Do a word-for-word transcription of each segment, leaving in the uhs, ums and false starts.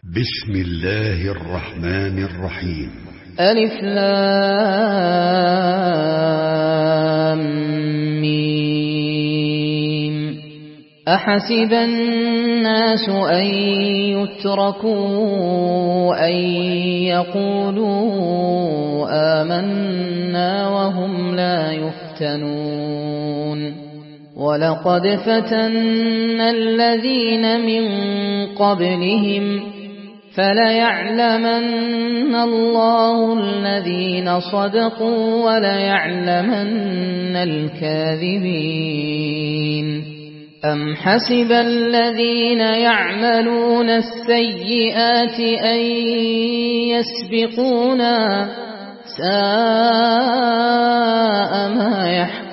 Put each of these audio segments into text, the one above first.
بسم الله الرحمن الرحيم. ألف لام ميم. أحسب الناس أن يتركوا أن يقولوا آمنا وهم لا يفتنون. ولقد فتنا الذين من قبلهم فليعلمن الله الذين صدقوا وليعلمن الكاذبين. أم حسب الذين يعملون السيئات أن يسبقونا ساء ما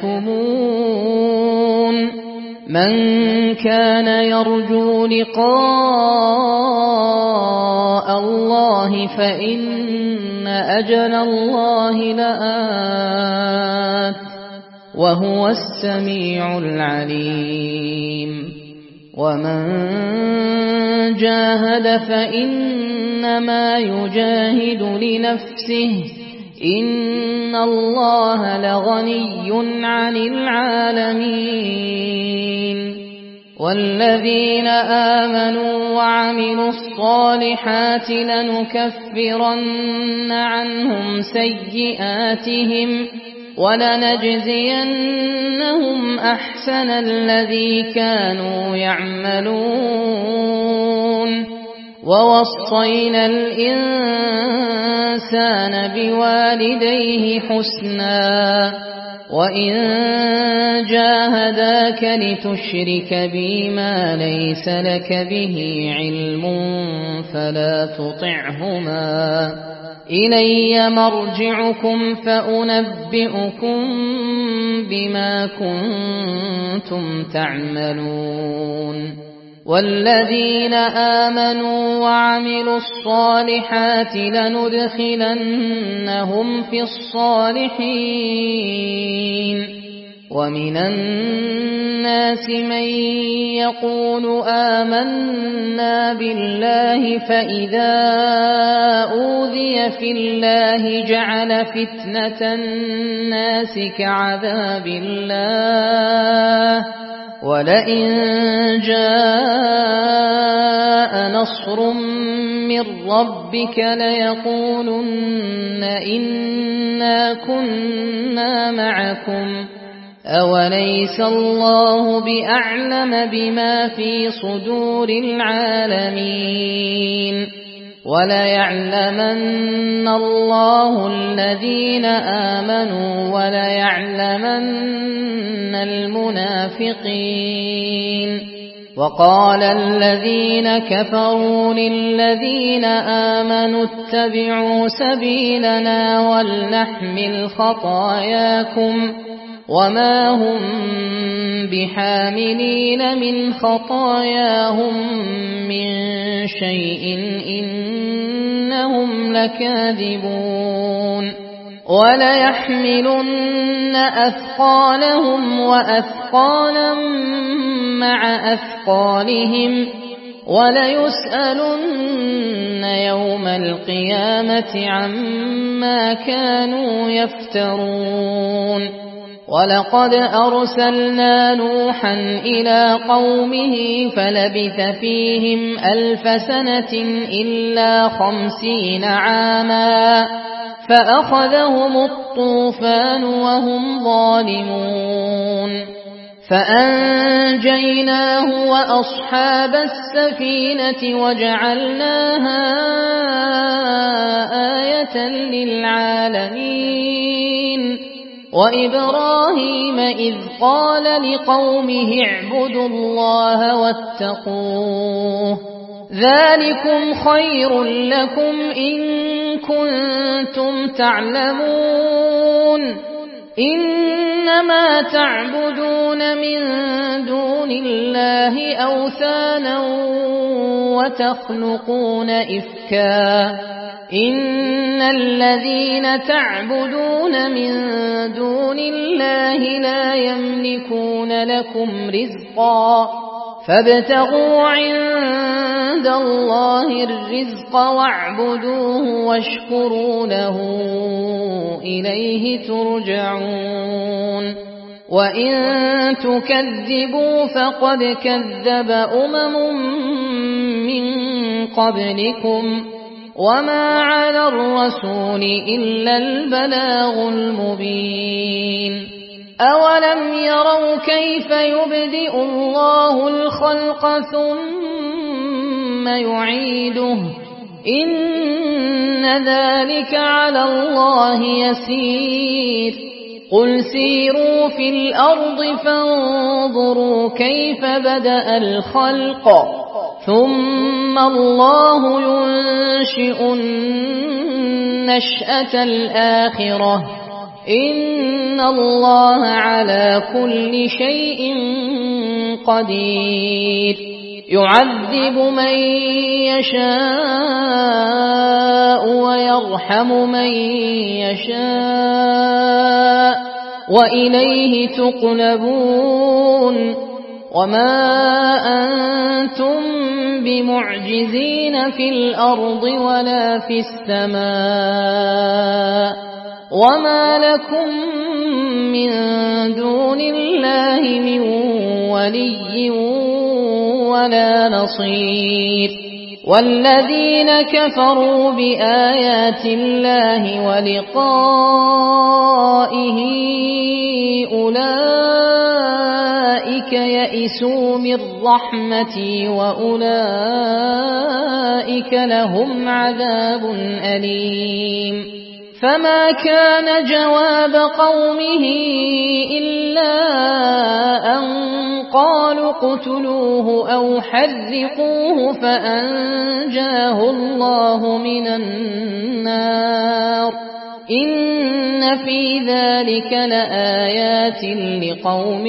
يحكمون. من كان يرجو لقاء الله فإن أجل الله لآت وهو السميع العليم. ومن جاهد فإنما يجاهد لنفسه إن الله لغني عن العالمين. والذين آمنوا وعملوا الصالحات لنكفرن عنهم سيئاتهم ولنجزينهم أحسن الذي كانوا يعملون. ووصينا الإنسان بوالديه حسنا وإن جاهداك لتشرك بي ما ليس لك به علم فلا تطعهما إلي مرجعكم فأنبئكم بما كنتم تعملون. والذين آمنوا وعملوا الصالحات لندخلنهم في الصالحين. ومن الناس من يقول آمنا بالله فإذا أوذي في الله جعل فتنة الناس كعذاب الله ولئن جاء نصر من ربك ليقولن إنا كنا معكم أوليس الله بأعلم بما في صدور العالمين. وليعلمن الله الذين آمنوا وليعلمن المنافقين. وقال الذين كفروا للذين آمنوا اتبعوا سبيلنا ولنحمل خطاياكم وما هم بحاملين من خطاياهم من شيء إنهم لكاذبون. وليحملن أثقالهم وأثقالا مع أثقالهم وليسألن يوم القيامة عما كانوا يفترون. ولقد أرسلنا نوحا إلى قومه فلبث فيهم ألف سنة إلا خمسين عاما فأخذهم الطوفان وهم ظالمون. فأنجيناه وأصحاب السفينة وجعلناها آية للعالمين. وإبراهيم إذ قال لقومه اعبدوا الله واتقوه ذلكم خير لكم إن كنتم تعلمون. إنما تعبدون من دون الله أوثانا وتخلقون إفكا إن الذين تعبدون من دون الله لا يملكون لكم رزقا فابتغوا عند عند الله الرزق واعبدوه واشكروا له إليه ترجعون وإن تكذبوا فقد كذب أمم من قبلكم وما على الرسول إلا البلاغ المبين أولم يروا كيف يبدئ الله الخلق ثم يعيده إن ذلك على الله يسير قل سيروا في الأرض فانظروا كيف بدأ الخلق ثم الله ينشئ النشأة الآخرة إن الله على كل شيء قدير يعذب من يشاء ويرحم من يشاء وإليه تقلبون وما أنتم بمعجزين في الأرض ولا في السماء وما لكم من دون الله من ولي ولا نصير والذين كفروا بآيات الله ولقائه أولئك يئسوا من رحمتي وأولئك لهم عذاب أليم فما كان جواب قومه إلا أن قالوا اقتلوه أو حرقوه فأنجاه الله من النار إن في ذلك لآيات لقوم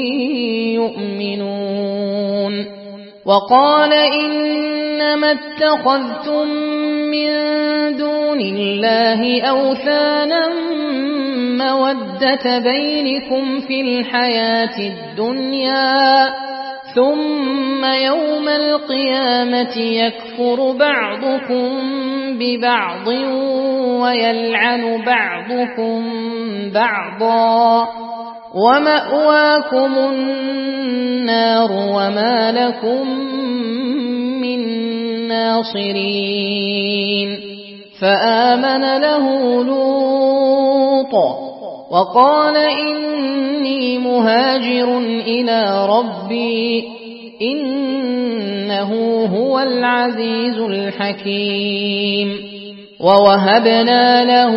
يؤمنون وقال إنما اتخذتم من دون الله أوثانا مودة بينكم في الحياة الدنيا ثم يوم القيامة يكفر بعضكم ببعض ويلعن بعضكم بعضا ومأواكم النار وما لكم من ناصرين فآمن له لوط وقال إني مهاجر إلى ربي إنه هو العزيز الحكيم ووهبنا له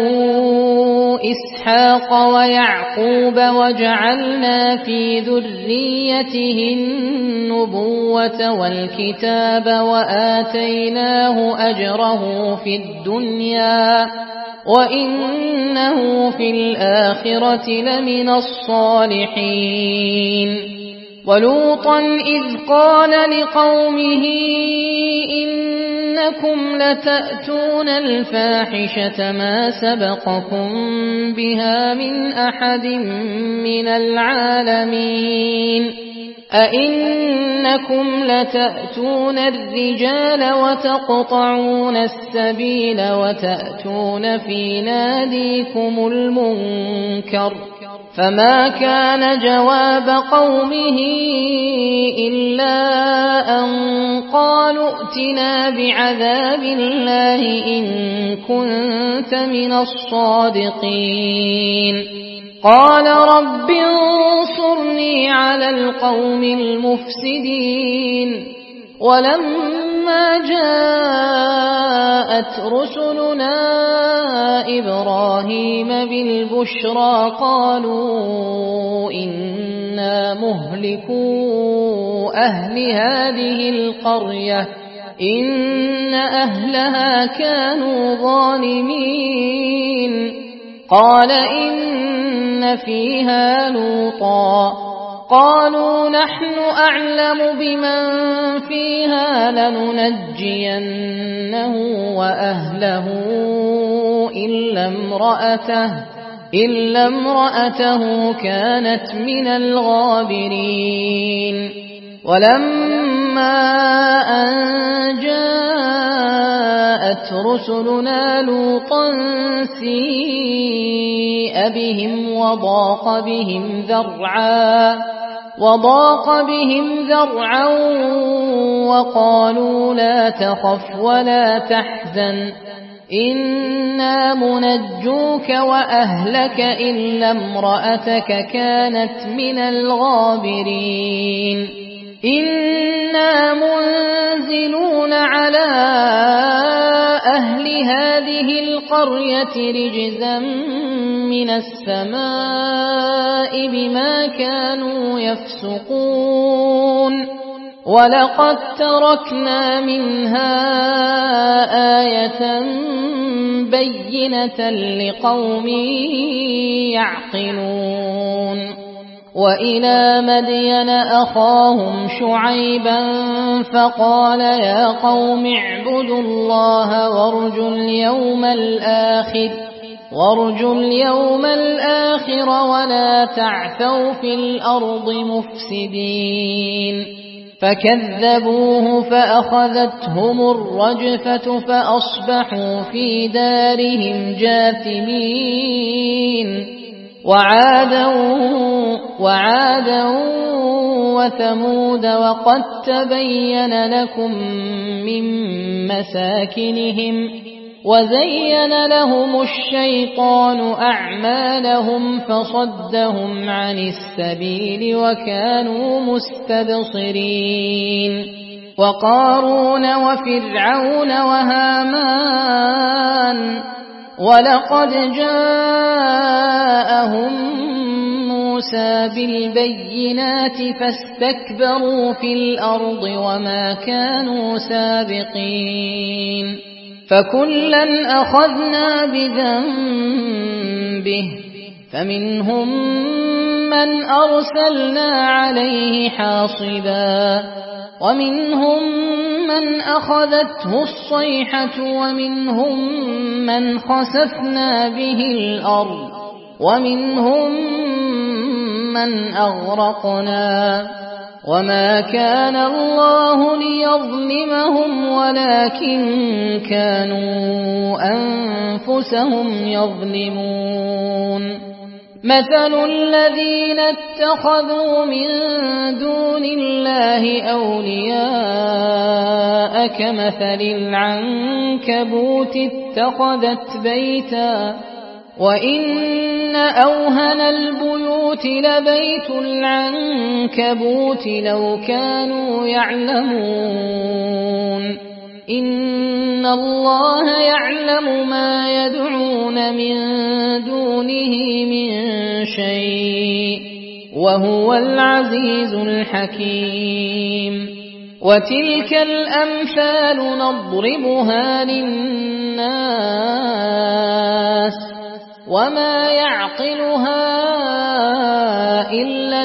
إسحاق ويعقوب وجعلنا في ذريته النبوة والكتاب وآتيناه أجره في الدنيا وإنه في الآخرة لمن الصالحين ولوطا إذ قال لقومه إنكم لتأتون الفاحشة ما سبقكم بها من أحد من العالمين أئنكم لتأتون الرجال وتقطعون السبيل وتأتون في ناديكم المنكر فما كان جواب قومه إلا أن قالوا ائتنا بعذاب الله إن كنت من الصادقين قال رب انصرني على القوم المفسدين ولما جاءت رسلنا إبراهيم بالبشرى قالوا إنا مهلكو أهل هذه القرية إن أهلها كانوا ظالمين قال إن فيها لوطا قالوا نحن أعلم بمن فيها لننجينه وأهله إلا امرأته, إلا امرأته كانت من الغابرين ولما أن جاءت رسلنا لوطا سيء بهم وضاق بهم ذرعا وضاق بهم ذرعا وقالوا لا تخف ولا تحزن إنا منجوك وأهلك إلا امرأتك كانت من الغابرين إنا منزلون على أهل هذه القرية رجزا من السماء بما كانوا يفسقون ولقد تركنا منها آية بينة لقوم يعقلون وإلى مدين أخاهم شعيبا فقال يا قوم اعبدوا الله وارجوا اليوم الآخر وارجوا اليوم الآخر ولا تعثوا في الأرض مفسدين فكذبوه فأخذتهم الرجفة فأصبحوا في دارهم جاثمين وعادا وعادا وثمود وقد تبين لكم من مساكنهم وزين لهم الشيطان أعمالهم فصدهم عن السبيل وكانوا مستبصرين وقارون وفرعون وهامان ولقد جاءهم موسى بالبينات فاستكبروا في الأرض وما كانوا سابقين فكلا أخذنا بذنبه فمنهم من أرسلنا عليه حاصبا ومنهم من أخذته الصيحة ومنهم من خسفنا به الأرض ومنهم من أغرقنا وما كان الله ليظلمهم ولكن كانوا أنفسهم يظلمون مثل الذين اتخذوا من دون الله أولياء كمثل العنكبوت اتخذت بيتا وإن أوهن البيوت لبيت العنكبوت لو كانوا يعلمون إن الله يعلم ما يدعون من دونه من شيء وهو العزيز الحكيم وتلك الأمثال نضربها للناس وما يعقلها إلا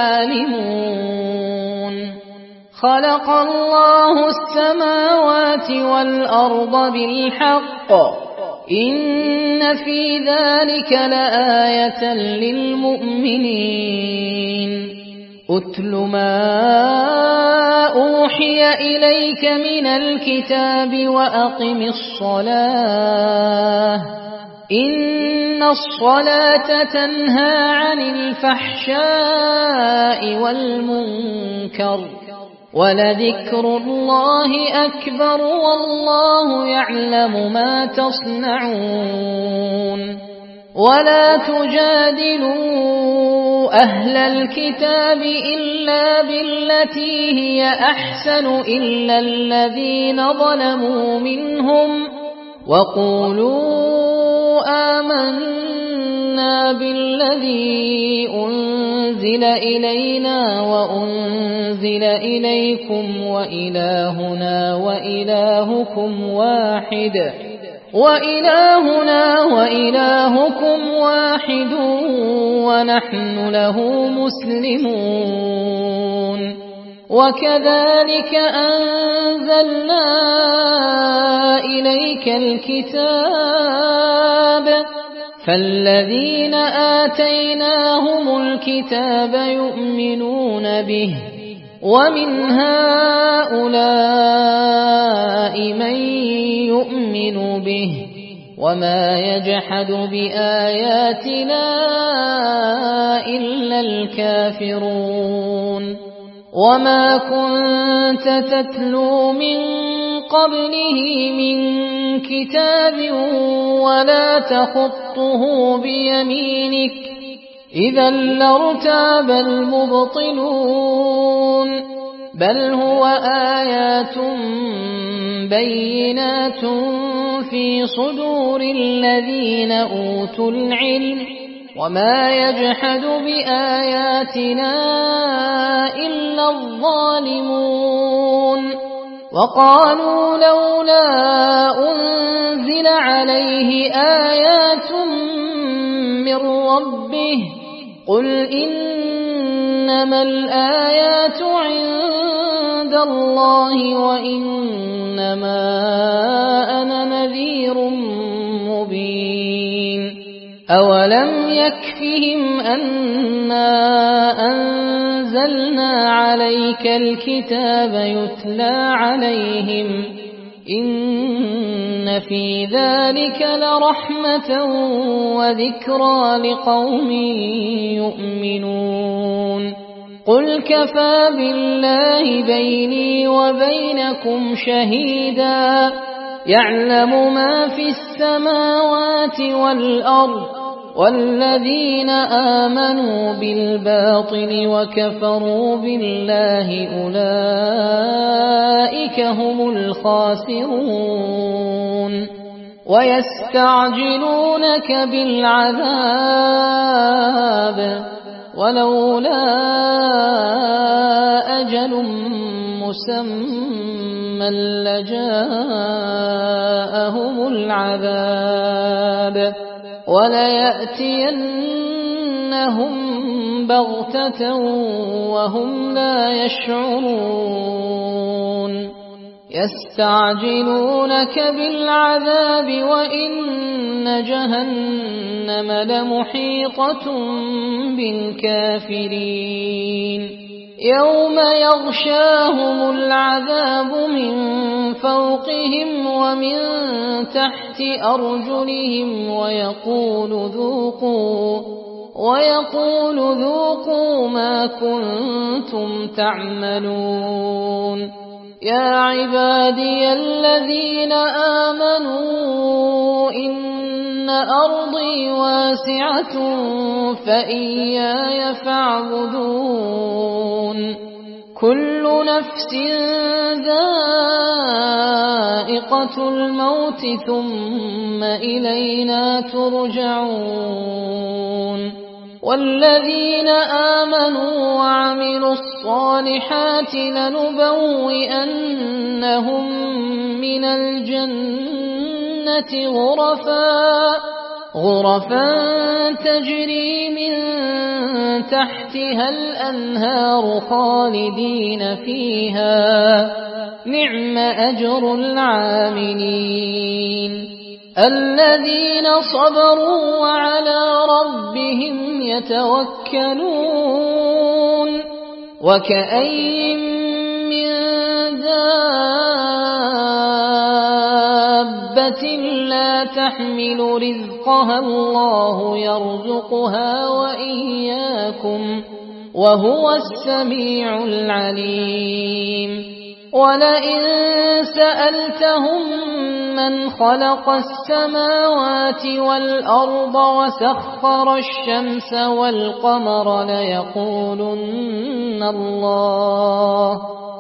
العالمون خلق الله السماوات والأرض بالحق إن في ذلك لآية للمؤمنين أتل ما أوحي إليك من الكتاب وأقم الصلاة إن الصلاة تنهى عن الفحشاء والمنكر ولذكر الله أكبر والله يعلم ما تصنعون ولا تجادلوا أهل الكتاب إلا بالتي هي أحسن إلا الذين ظلموا منهم وقولوا آمنا بالذي أنزل إلينا وأنزل إليكم وإلهنا وإلهكم واحد وإلهنا وإلهكم واحد ونحن له مسلمون وكذلك أنزلنا إليك الكتاب فالذين آتيناهم الكتاب يؤمنون به ومن هؤلاء من يؤمن به وما يجحد بآياتنا إلا الكافرون وما كنت تتلو من قبله من كتاب ولا تخطه بيمينك إذا لارتاب المبطلون بل هو آيات بينات في صدور الذين أوتوا العلم وما يجحد بآياتنا إلا الظالمون وقالوا لولا أنزل عليه آيات من ربه قل إنما الآيات عند الله وإنما أنا نذير مبين أولم يكفهم أنا أنزلنا عليك الكتاب يتلى عليهم إن في ذلك لرحمة وذكرى لقوم يؤمنون قل كفى بالله بيني وبينكم شهيدا يعلم ما في السماوات والأرض والذين آمنوا بالباطل وكفروا بالله أولئك هم الخاسرون ويستعجلونك بالعذاب ولولا أجل مسمى لجاءهم العذاب وليأتينهم بغتة وهم لا يشعرون يستعجلونك بالعذاب وإن جهنم لمحيطة بالكافرين يوم يغشاهم العذاب من فوقهم ومن تحت أرجلهم ويقول ذوقوا ويقول ذوقوا ما كنتم تعملون يا عبادي الذين آمنوا إن أرضي واسعة فإياي فاعبدون كل نفس ذائقة الموت ثم إلينا ترجعون والذين آمنوا وعملوا الصالحات لنبوئنهم من الجنة غرفا غرفا تجري من تحتها الأنهار خالدين فيها نعم أجر العاملين الذين صبروا وعلى ربهم يتوكلون وكأين من دابة لا تحمل رزقها الله يرزقها وإياكم وهو السميع العليم ولئن سألتهم من خلق السماوات والأرض وسخر الشمس والقمر ليقولن الله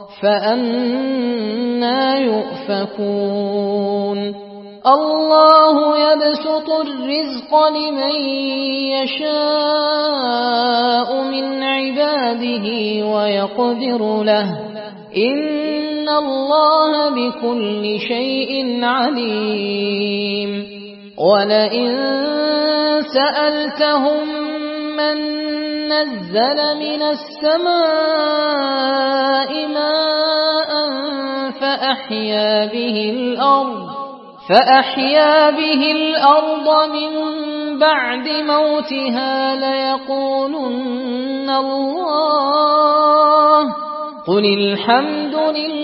فأنى يؤفكون الله يبسط الرزق لمن يشاء من عباده ويقدر له إن الله بكل شيء عليم ولئن سألتهم من نزل من السماء ماء فأحيا به الأرض فأحيا به الأرض من بعد موتها ليقولن الله قل الحمد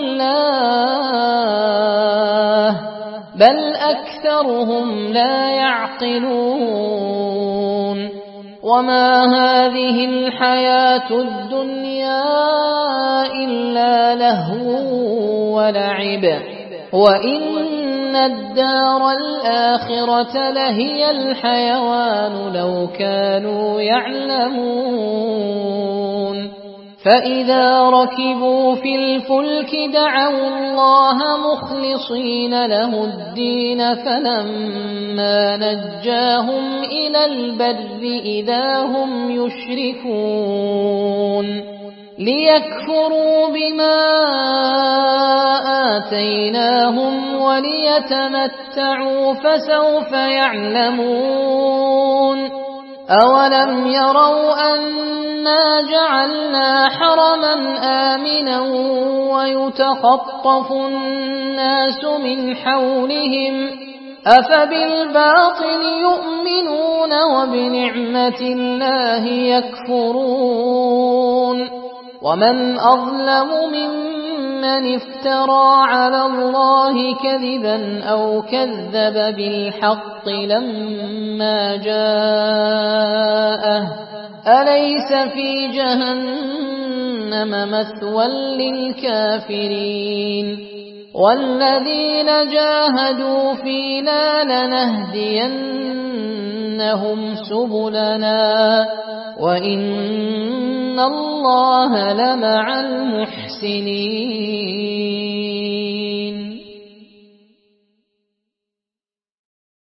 لله بل أكثرهم لا يعقلون وما هذه الحياة الدنيا إلا لهو ولعب وإن الدار الآخرة لهي الحيوان لو كانوا يعلمون فإذا ركبوا في الفلك دعوا الله مخلصين له الدين فلما نجاهم إلى البر إذا هم يشركون ليكفروا بما آتيناهم وليتمتعوا فسوف يعلمون أولم يروا أنا جعلنا حرما آمنا ويتخطف الناس من حولهم أفبالباطل يؤمنون وبنعمة الله يكفرون ومن أظلم ممن افترى على الله كذبا أو كذب بالحق لما جاءه أليس في جهنم مثوى للكافرين والذين جاهدوا فينا لنهدينهم سبلنا وإن الله لمع المحسنين